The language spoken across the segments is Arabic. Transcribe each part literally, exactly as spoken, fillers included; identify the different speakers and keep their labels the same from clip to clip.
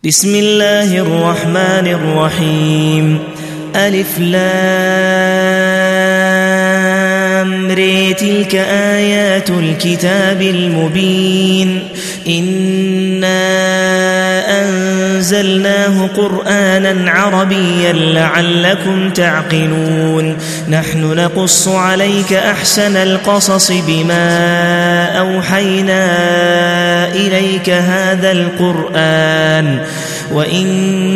Speaker 1: بسم الله الرحمن الرحيم. ألف لام ر تلك آيات الكتاب المبين إنا أنزلناه قرآنا عربيا لعلكم تعقلون. نحن نقص عليك أحسن القصص بما أوحينا إليك هذا القرآن وإن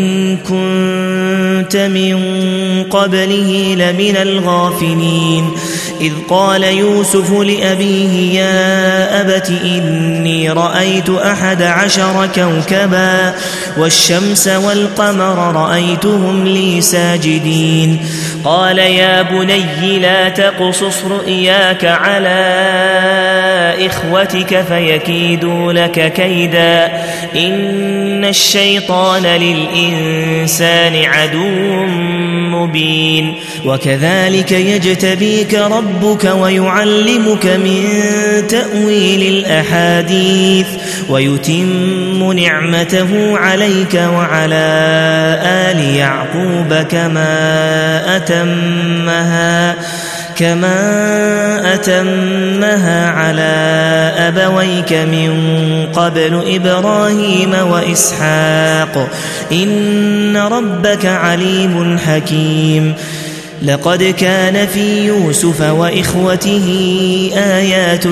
Speaker 1: كنت من قبله لمن الغافلين. إذ قال يوسف لأبيه يا أبت إني رأيت أحد عشر كوكبا والشمس والقمر رأيتهم لي ساجدين. قال يا بني لا تقصص رؤياك على إخوتك فيكيدوا لك كيدا إن الشيطان للإنسان عدو مبين. وكذلك يجتبيك ربك ويعلمك من تأويل الأحاديث ويتم نعمته عليك وعلى آل يعقوب كما أتمها كما أتمها على أبويك من قبل إبراهيم وإسحاق إن ربك عليم حكيم. لقد كان في يوسف وإخوته آيات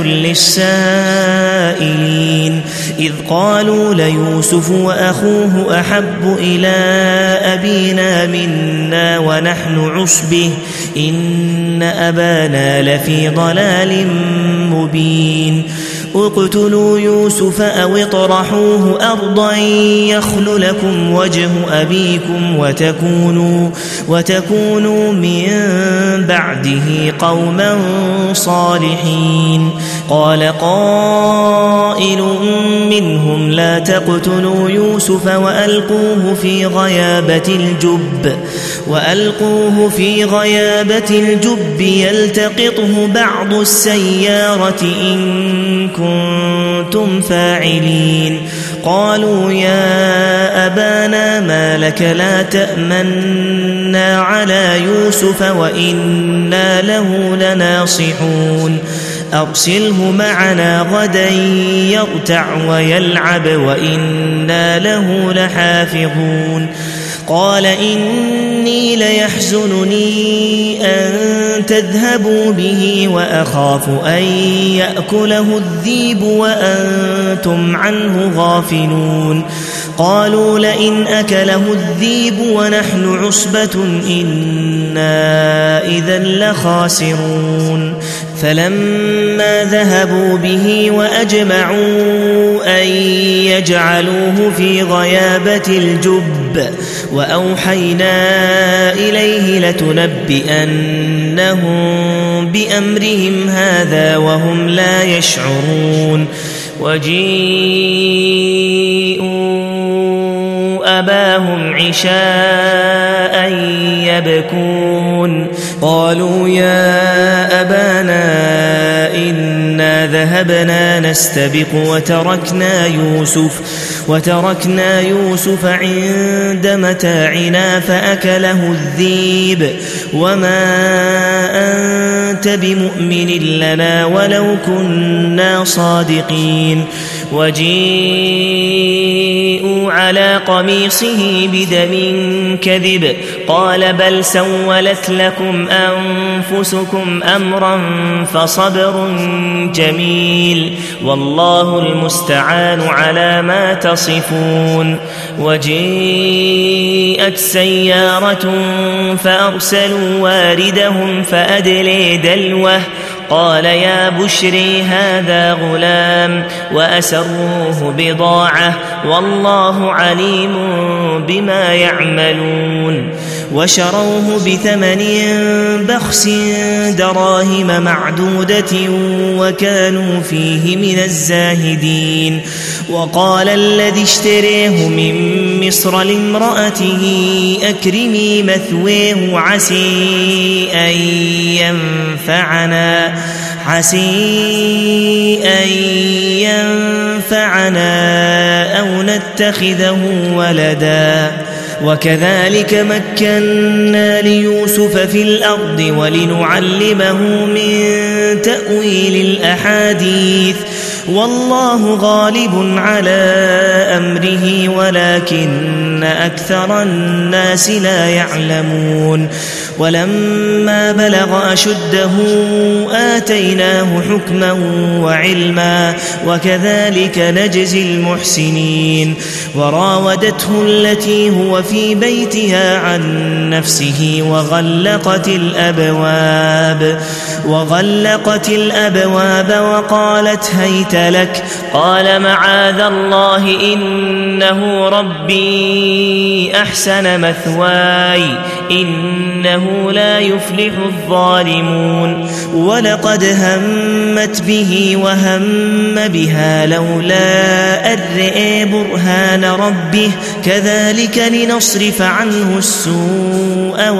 Speaker 1: للسائلين إذ قالوا ليوسف وأخوه أحب إلى أبينا منا ونحن عصبه إن أبانا لفي ضلال مبين. اقتلوا يوسف أو اطرحوه أرضا يخل لكم وجه أبيكم وتكونوا, وتكونوا من بعده قوما صالحين. قال قائل منهم لا تقتلوا يوسف وألقوه في غيابة الجب وألقوه في غيابة الجب يلتقطه بعض السيارة إن كنتم فاعلين. قالوا يا أبانا ما لك لا تأمنا على يوسف وإنا له لناصحون أرسله معنا غدا يرتع ويلعب وإنا له لحافظون. قال إني ليحزنني أن تذهبوا به وأخاف أن يأكله الذيب وأنتم عنه غافلون. قالوا لئن أكله الذيب ونحن عصبة إنا إذا لخاسرون. فلما ذهبوا به وأجمعوا أن يجعلوه في غيابة الجب وأوحينا إليه لتنبئنهم بأمرهم هذا وهم لا يشعرون. وجيءوا أباهم عشاء يبكون قالوا يا أبانا إنا ذهبنا نستبق وتركنا يوسف وتركنا يوسف عند متاعنا فأكله الذيب وما أنت بمؤمن لنا ولو كنا صادقين. وجيءوا على قميصه بدم كذب قال بل سولت لكم أنفسكم أمرا فصبر جميل والله المستعان على ما تصفون. وجيءت سيارة فأرسلوا واردهم فأدلي دلوه قال يا بشري هذا غلام وأسروه بضاعة والله عليم بما يعملون. وشروه بثمن بخس دراهم معدودة وكانوا فيه من الزاهدين. وقال الذي اشتريه من مصر لامرأته أكرمي مثواه عسي أن ينفعنا عسي أن ينفعنا أو نتخذه ولدا وكذلك مكنا ليوسف في الأرض ولنعلمه من تأويل الأحاديث والله غالب على أمره ولكن أكثر الناس لا يعلمون ولما بلغ أشده آتيناه حكما وعلما وكذلك نجزي المحسنين وراودته التي هو في بيتها عن نفسه وغلقت الأبواب وغلقت الأبواب وقالت هيت لك قال معاذ الله إنه ربي أحسن مثواي إنه لا يفلح الظالمون ولقد همت به وهم بها لولا أن رأى برهان ربه كذلك لنصرف عنه السوء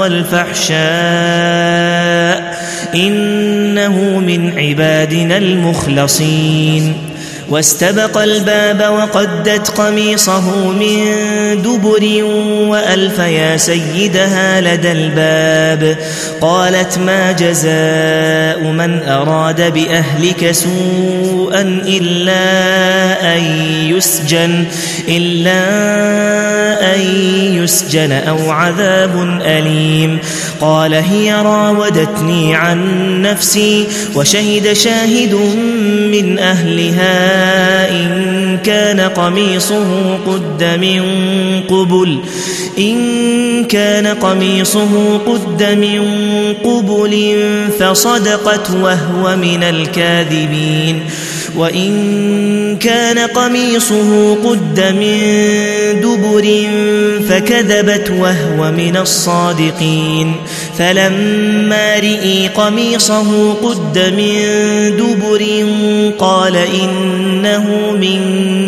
Speaker 1: والفحشاء إنه من عبادنا المخلصين واستبق الباب وقدت قميصه من دبر وألف يا سيدها لدى الباب قالت ما جزاء من أراد بأهلك سوءا إلا أن يسجن إلا أن يسجن أو عذاب أليم قال هي راودتني عن نفسي وشهد شاهد من أهلها إن كان قميصه قد من قبل إن كان قميصه قد من قبل فصدقت وهو من الكاذبين وإن كان قميصه قد من دبر فكذبت وهو من الصادقين فلما رئي قميصه قد من دبر قال إنه من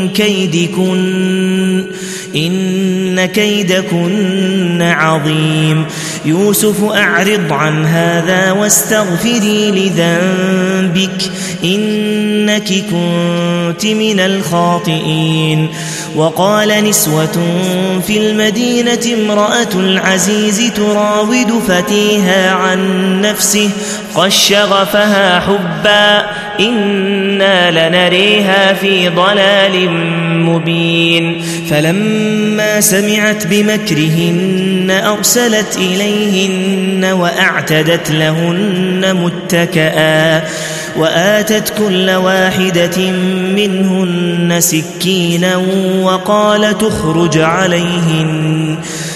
Speaker 1: كيدكن إن كيدكن عظيم يوسف أعرض عن هذا واستغفري لذنبك إنك كنت من الخاطئين وقال نسوة في المدينة امرأة العزيز تراود فتيها عن نفسه قد شغفها حبا إنا لنريها في ضلال مبين فلما سمعت بمكرهن أرسلت إليهن وأعتدت لهن متكئا وآتت كل واحدة منهن سكينا وقال تخرج عليهن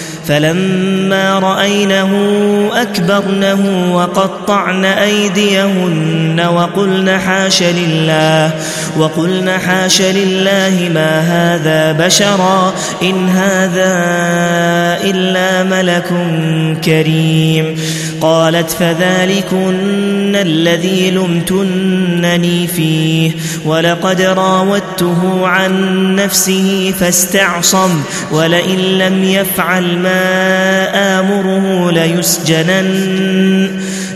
Speaker 1: فلما رأينه أكبرنه وقطعن أيديهن وقلن حاش لله وقلن حاش لله ما هذا بشرا إن هذا إلا ملك كريم قالت فذلكن الذي لمتنني فيه ولقد راودته عن نفسه فاستعصم ولئن لم يفعل ما آمره ليسجنن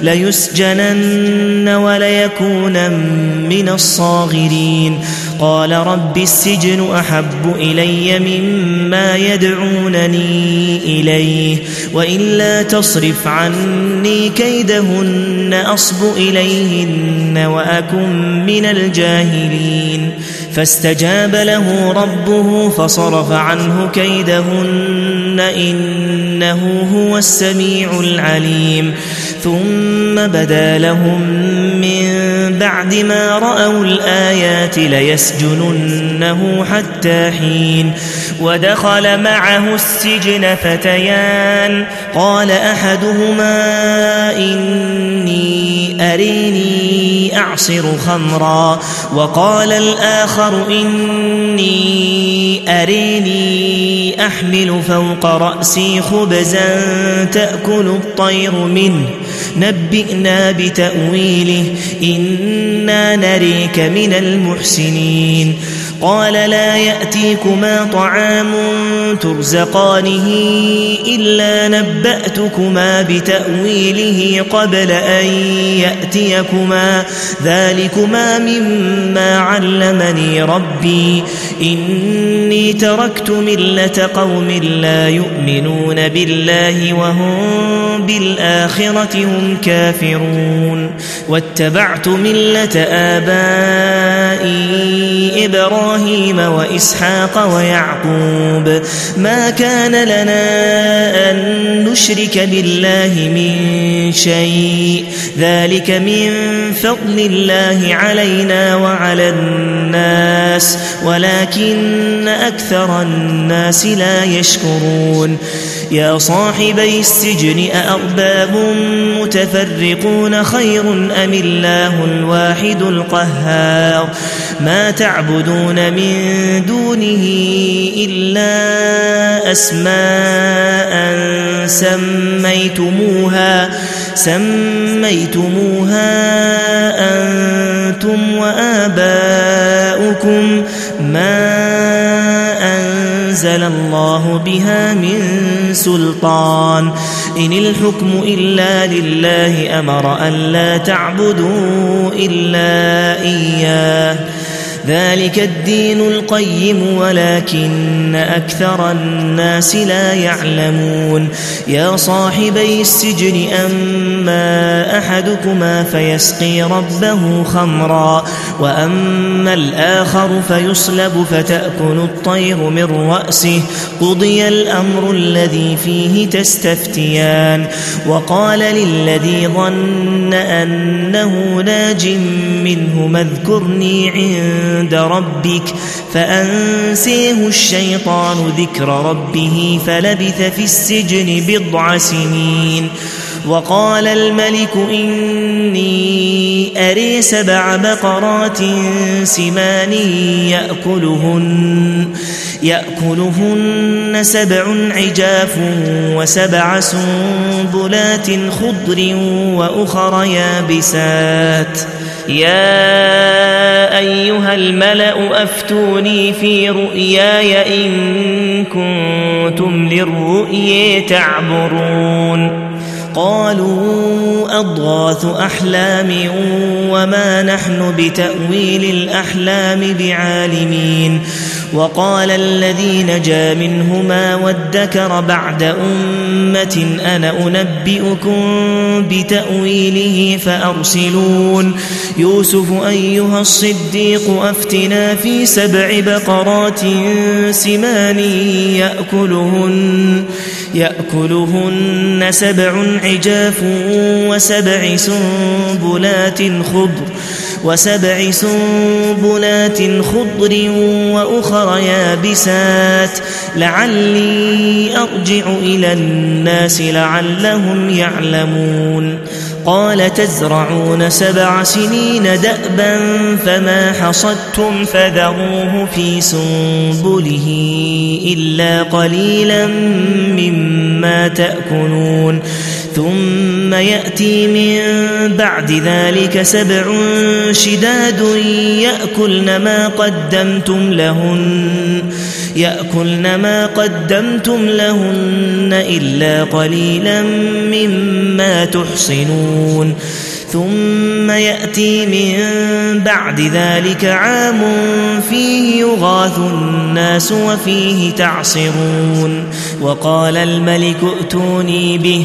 Speaker 1: ليسجنن وليكون من الصاغرين قال رب السجن أحب إلي مما يدعونني إليه وإلا تصرف عني كيدهن أصب إليهن وأكن من الجاهلين فاستجاب له ربه فصرف عنه كيدهن إنه هو السميع العليم ثم بدا لهم من بعد ما رأوا الآيات ليسجننه حتى حين ودخل معه السجن فتيان قال أحدهما إني أريني أعصر خمرا وقال الآخر إني أريني أحمل فوق رأسي خبزا تأكل الطير منه نبئنا بتأويله إنا نريك من المحسنين قال لا يأتيكما طعام ترزقانه إلا نبأتكما بتأويله قبل أن يأتيكما ذلكما مما علمني ربي إني تركت ملة قوم لا يؤمنون بالله وهم بالآخرة هم كافرون واتبعت ملة آبائي إبراهيم وإسحاق ويعقوب ما كان لنا أن نشرك بالله من شيء ذلك من فضل الله علينا وعلى الناس ولكن أكثر الناس لا يشكرون يا صاحبي السجن أأرباب متفرقون خير أم الله الواحد القهار ما تعبدون من دونه إلا أسماء سميتموها سميتموها أنتم وآباؤكم ما أنزل الله بها من سلطان إن الحكم إلا لله أمر أن لا تعبدوا إلا إياه ذلك الدين القيم ولكن أكثر الناس لا يعلمون يا صاحبي السجن أما أحدكما فيسقي ربه خمرا وأما الآخر فيصلب فتأكل الطير من رأسه قضي الأمر الذي فيه تستفتيان وقال للذي ظن أنه ناج منه اذكرني عند عند ربك فأنسيه الشيطان ذكر ربه فلبث في السجن بضع سنين وقال الملك إني أري سبع بقرات سمان يأكلهن يأكلهن سبع عجاف وسبع سنبلات خضر وأخر يابسات يا أيها الملأ أفتوني في رؤياي إن كنتم للرؤيا تعبرون قالوا أضغاث أحلام وما نحن بتأويل الأحلام بعالمين وقال الذي نجا منهما وادكر بعد أمة أنا أنبئكم بتأويله فأرسلون يوسف أيها الصديق أفتنا في سبع بقرات سمان يأكلهن يأكلهن سبع عجاف وسبع سنبلات خضر وسبع سنبلات خضر وأخر يابسات لعلي أرجع إلى الناس لعلهم يعلمون قال تزرعون سبع سنين دأبا فما حصدتم فذروه في سنبله إلا قليلا مما تأكلون ثم يأتي من بعد ذلك سبع شداد يأكلن ما قدمتم لهن يأكلن ما قدمتم لهن إلا قليلا مما تحصنون ثم يأتي من بعد ذلك عام فيه يغاث الناس وفيه تعصرون وقال الملك ائتوني به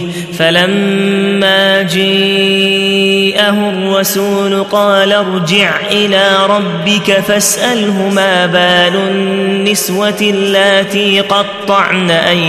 Speaker 1: فلما جاءه الرسول قال ارجع إلى ربك فاسأله ما بال النسوة اللاتي قطعن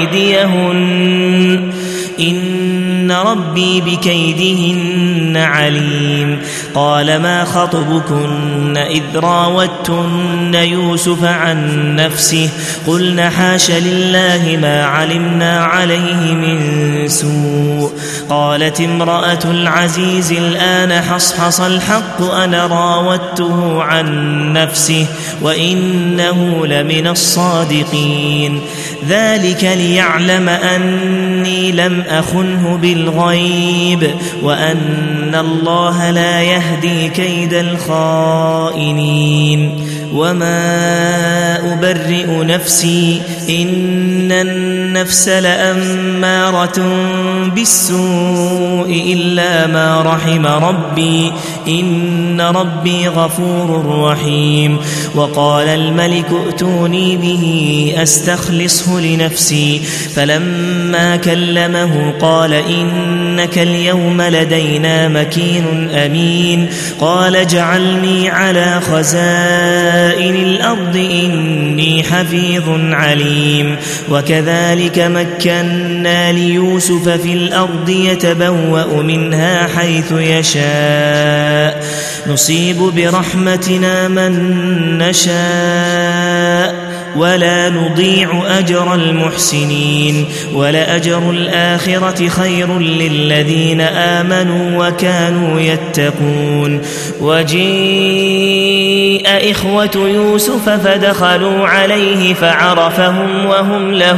Speaker 1: أيديهن إن ربي بكيدهن عليم قال ما خطبكن إذ راوتن يوسف عن نفسه قلن حاش لله ما علمنا عليه من سوء قالت امرأة العزيز الآن حصحص الحق أنا راودته عن نفسه وإنه لمن الصادقين ذلك ليعلم أني لم أخنه بالغيب وأن الله لا يهدي كيد الخائنين وما أبرئ نفسي إن النفس لأمارة بالسوء إلا ما رحم ربي إن ربي غفور رحيم. وقال الملك ائتوني به أستخلصه لنفسي فلما كلمه قال إنك اليوم لدينا مكين أمين. قال اجعلني على خزائن الأرض إني حفيظ عليم. وكذلك مكنا ليوسف في الأرض يتبوأ منها حيث يشاء نصيب برحمتنا من نشاء ولا نضيع أجر المحسنين ولأجر الآخرة خير للذين آمنوا وكانوا يتقون. وجيء إخوة يوسف فدخلوا عليه فعرفهم وهم له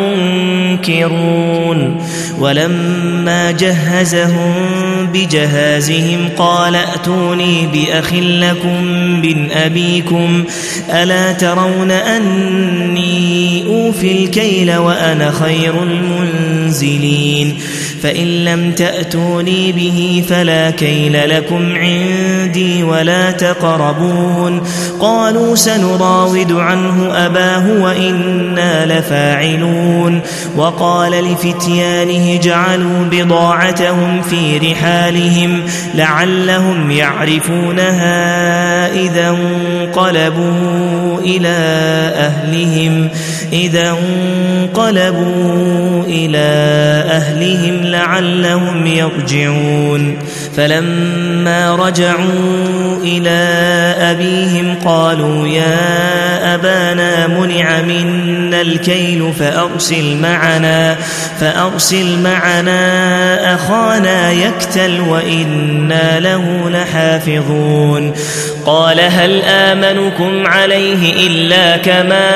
Speaker 1: منكرون. ولما جهزهم بجهازهم قال ائتوني بأخ لكم من أبيكم ألا ترون أني أوفي الكيل وأنا خير المنزلين فإن لم تأتوني به فلا كيل لكم عندي ولا تقربون. قالوا سنراود عنه أباه وإنا لفاعلون. وقال لفتيانه جعلوا بضاعتهم في رحالهم لعلهم يعرفونها إذا انقلبوا إلى أهلهم إذا انقلبوا إلى أهلهم لعلهم يرجعون. فلما رجعوا إلى أبيهم قالوا يا أبانا منع منا الكيل فأرسل معنا فأرسل معنا أخانا يكتل وإنا له لحافظون. قال هل آمنكم عليه إلا كما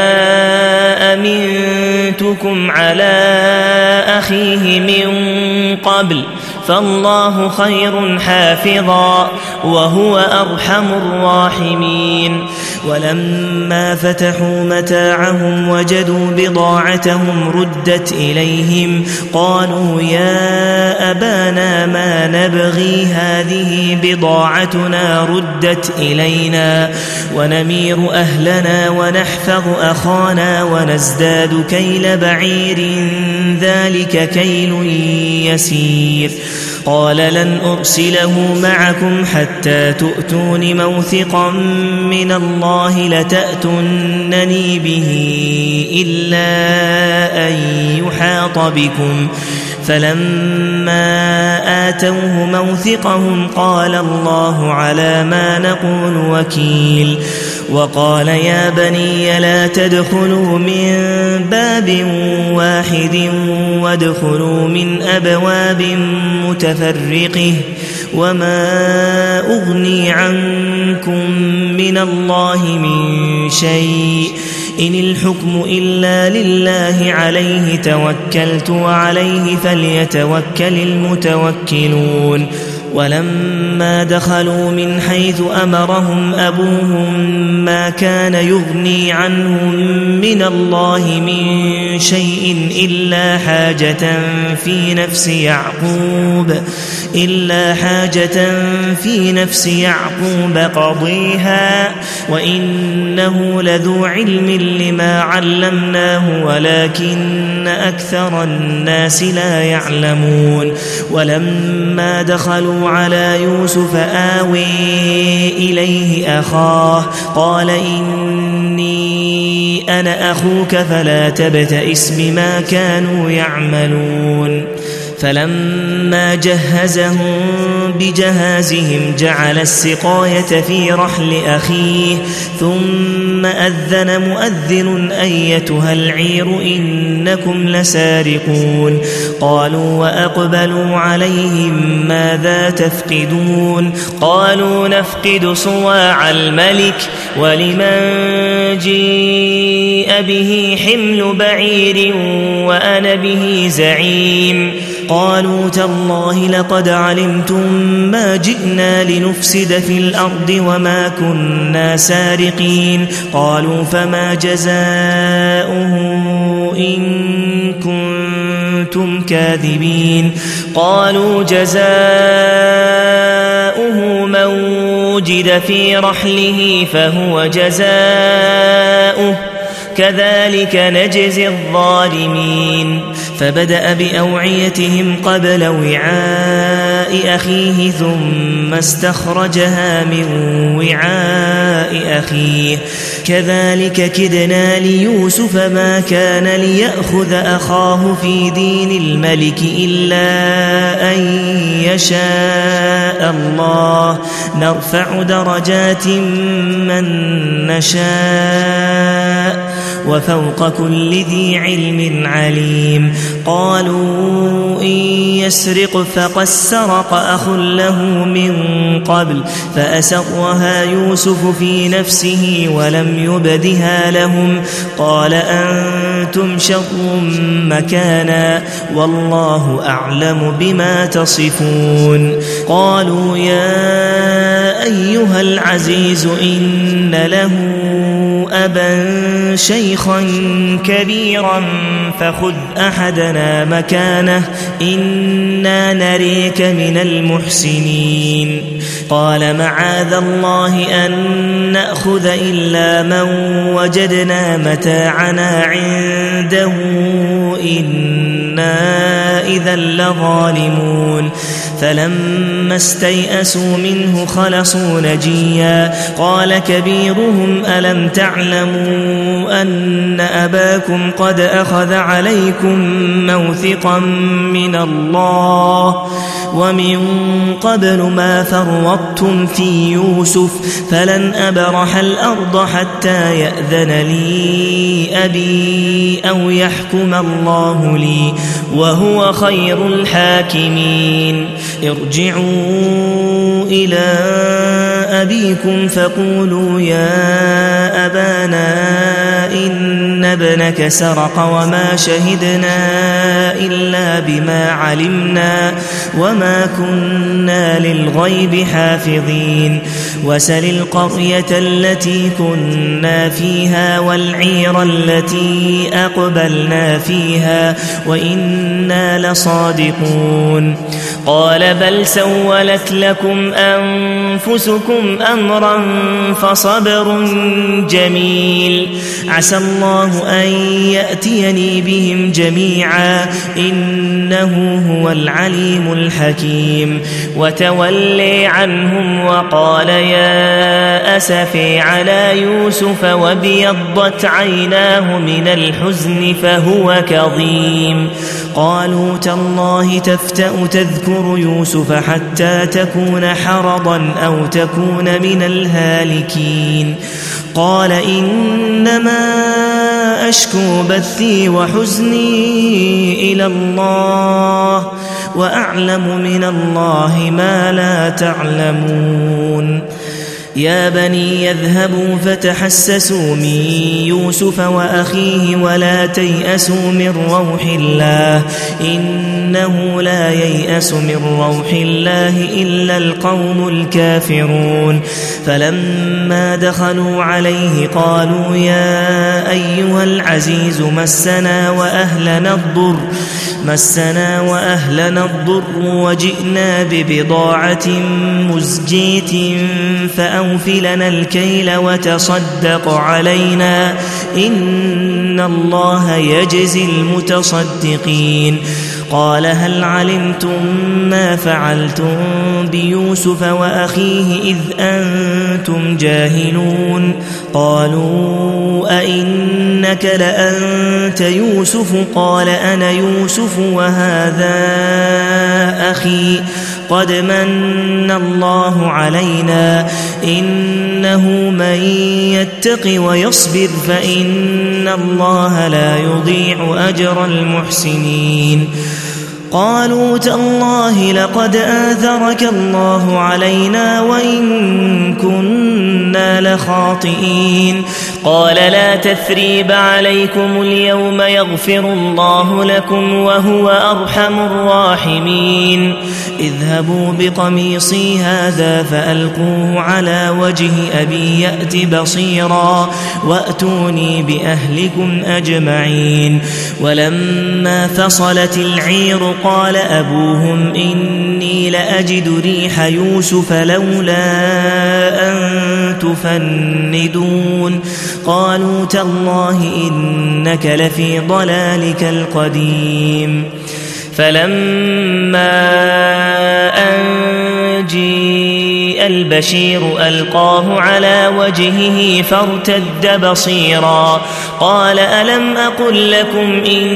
Speaker 1: أمنتكم على أخيه من قبل فالله خير حافظا وهو أرحم الراحمين. ولما فتحوا متاعهم وجدوا بضاعتهم ردت إليهم قالوا يا أبانا ما نبغي هذه بضاعتنا ردت إلينا ونمير أهلنا ونحفظ أخانا ونزداد كيل بعير ذلك كيل يسير. قال لن أرسله معكم حتى تؤتون موثقا من الله لتأتونني به إلا أن يحاط بكم. فلما آتوه موثقهم قال الله على ما نقول وكيل. وقال يا بني لا تدخلوا من باب واحد وادخلوا من أبواب متفرقة وما أغني عنكم من الله من شيء إن الحكم إلا لله عليه توكلت وعليه فليتوكل المتوكلون. ولما دخلوا من حيث أمرهم أبوهم ما كان يغني عنهم من الله من شيء إلا حاجة في نفس يعقوب إلا حاجة في نفس يعقوب قضيها وإنه لذو علم لما علمناه ولكن أكثر الناس لا يعلمون. ولما دخلوا على يوسف آوي إليه أخاه قال إني أنا أخوك فلا تبتئس بما كانوا يعملون. فلما جهزهم بجهازهم جعل السقاية في رحل أخيه ثم أذن مؤذن أيتها العير إنكم لسارقون. قالوا وأقبلوا عليهم ماذا تفقدون قالوا نفقد صواع الملك ولمن جيء به حمل بعير وأنا به زعيم. قالوا تالله لقد علمتم ما جئنا لنفسد في الأرض وما كنا سارقين قالوا فما جزاؤه إن كنتم كاذبين قالوا جزاؤه من وجد في رحله فهو جزاؤه كذلك نجزي الظالمين فبدأ بأوعيتهم قبل وعاء أخيه ثم استخرجها من وعاء أخيه كذلك كدنا ليوسف ما كان ليأخذ أخاه في دين الملك إلا أن يشاء الله نرفع درجات من نشاء وفوق كل ذي علم عليم قالوا إن يسرق فقد سرق أخ له من قبل فأسرها يوسف في نفسه ولم يبدها لهم قال أنتم شر مكانا والله أعلم بما تصفون قالوا يا أيها العزيز إن له أبا شيخا كبيرا فخذ أحدنا مكانه إنا نريك من المحسنين قال معاذ الله أن نأخذ إلا من وجدنا متاعنا عنده إنا إذا لظالمون فلما استيئسوا منه خلصوا نجيا قال كبيرهم ألم تعلموا أن أباكم قد أخذ عليكم موثقا من الله ومن قبل ما فرطتم في يوسف فلن أبرح الأرض حتى يأذن لي أبي أو يحكم الله لي وهو خير الحاكمين ارجعوا إلى أبيكم فقولوا يا أبانا إن ابنك سرق وما شهدنا إلا بما علمنا وما كنا للغيب حافظين وسل القرية التي كنا فيها والعير التي أقبلنا فيها وإنا لصادقون قال بل سولت لكم أنفسكم أمرا فصبر جميل عسى الله أن يأتيني بهم جميعا إنه هو العليم الحكيم وتولي عنهم وقال يا أسفي على يوسف وابيضت عيناه من الحزن فهو كظيم قالوا تالله تفتأ تذكر يوسف حتى تكون حرضا أو تكون من الهالكين قال إنما أشكو بثي وحزني إلى الله وأعلم من الله ما لا تعلمون يا بني يذهبوا فتحسسوا من يوسف وأخيه ولا تيأسوا من روح الله إنه لا ييأس من روح الله إلا القوم الكافرون فلما دخلوا عليه قالوا يا أيها العزيز مسنا وأهلنا الضر مسنا وأهلنا الضر وجئنا ببضاعة مزجية فأوفلنا الكيل وتصدق علينا إن الله يجزي المتصدقين قال هل علمتم ما فعلتم بيوسف وأخيه إذ أنتم جاهلون قالوا أئنك لأنت يوسف قال أنا يوسف وهذا أخي قد من الله علينا إنه من يتق ويصبر فإن الله لا يضيع أجر المحسنين قالوا تالله لقد آثرك الله علينا وإن كنا لخاطئين قال لا تثريب عليكم اليوم يغفر الله لكم وهو أرحم الراحمين اذهبوا بقميصي هذا فألقوه على وجه أبي يأت بصيرا وأتوني بأهلكم أجمعين ولما فصلت العير قال أبوهم إني لأجد ريح يوسف لولا أن تفندون قالوا تالله إنك لفي ضلالك القديم فلما أن جيء البشير ألقاه على وجهه فارتد بصيرا قال ألم أقل لكم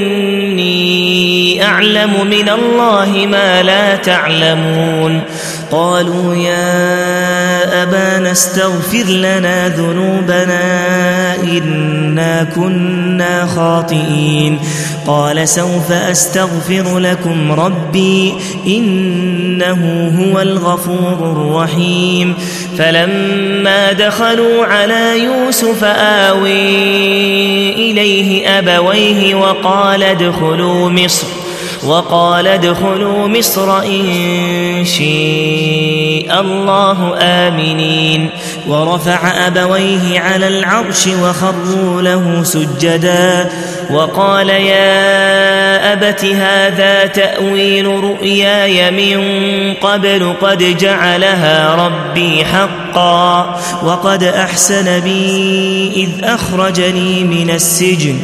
Speaker 1: إني أعلم من الله ما لا تعلمون قالوا يا أبانا استغفر لنا ذنوبنا إنا كنا خاطئين قال سوف أستغفر لكم ربي إنه هو الغفور الرحيم فلما دخلوا على يوسف آوي إليه أبويه وقال ادخلوا مصر وقال ادخلوا مصر إن شاء الله آمنين ورفع أبويه على العرش وخروا له سجدا وقال يا أبت هذا تأويل رؤياي من قبل قد جعلها ربي حقا وقد أحسن بي إذ أخرجني من السجن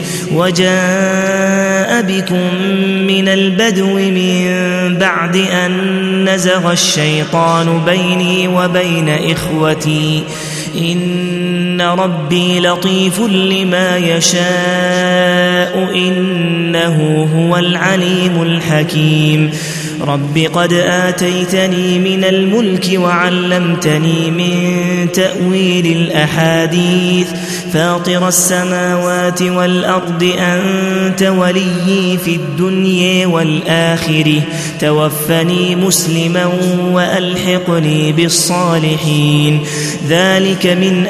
Speaker 1: وجاء بكم من البدو من بعد أن نزغ الشيطان بيني وبين إخوتي إن ربي لطيف لما يشاء إنه هو العليم الحكيم رب قد آتيتني من الملك وعلمتني من تأويل الأحاديث فاطر السماوات والأرض أنت وليي في الدنيا والآخرة توفني مسلما وألحقني بالصالحين ذلك من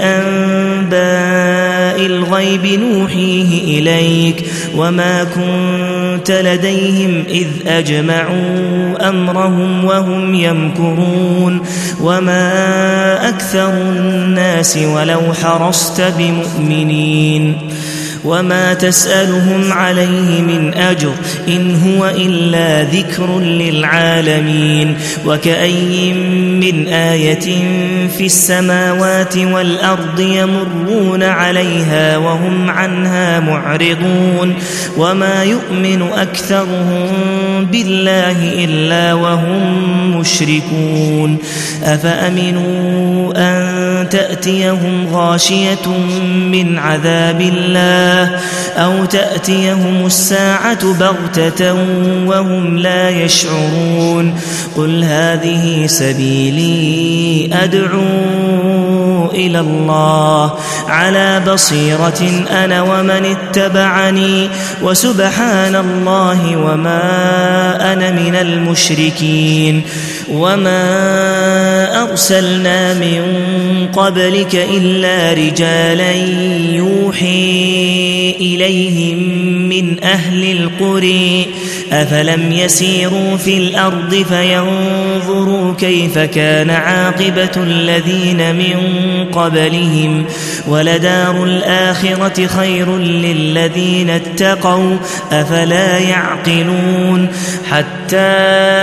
Speaker 1: أنباء الغيب نوحيه إليك وما كنت لديهم إذ أجمعوا أمرهم وهم يمكرون وما أكثر الناس ولو حرصت بمؤمنين وما تسألهم عليه من أجر إن هو إلا ذكر للعالمين وكأي من آية في السماوات والأرض يمرون عليها وهم عنها معرضون وما يؤمن أكثرهم بالله إلا وهم مشركون أفأمنوا أن تأتيهم غاشية من عذاب الله أو تأتيهم الساعة بغتة وهم لا يشعرون قل هذه سبيلي أدعو إلى الله على بصيرة أنا ومن اتبعني وسبحان الله وما أنا من المشركين وما أرسلنا من قبلك إلا رجالا يوحي إليهم من أهل القرى أفلم يسيروا في الأرض فينظروا كيف كان عاقبة الذين من قبلهم ولدار الآخرة خير للذين اتقوا أفلا يعقلون حتى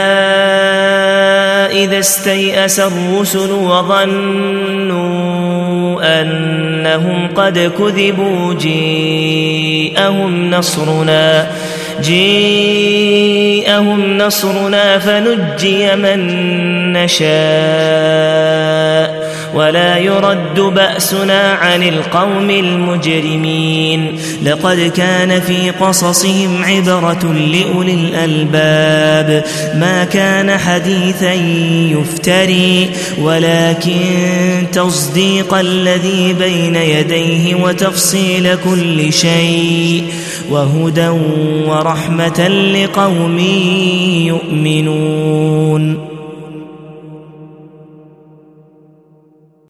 Speaker 1: إذا استيأس الرسل وظنوا أنهم قد كذبوا جاءهم نصرنا جاءهم نصرنا فنجي من نشاء ولا يرد بأسنا عن القوم المجرمين لقد كان في قصصهم عبرة لأولي الألباب ما كان حديثا يفتري ولكن تصديق الذي بين يديه وتفصيل كل شيء وهدى ورحمة لقوم يؤمنون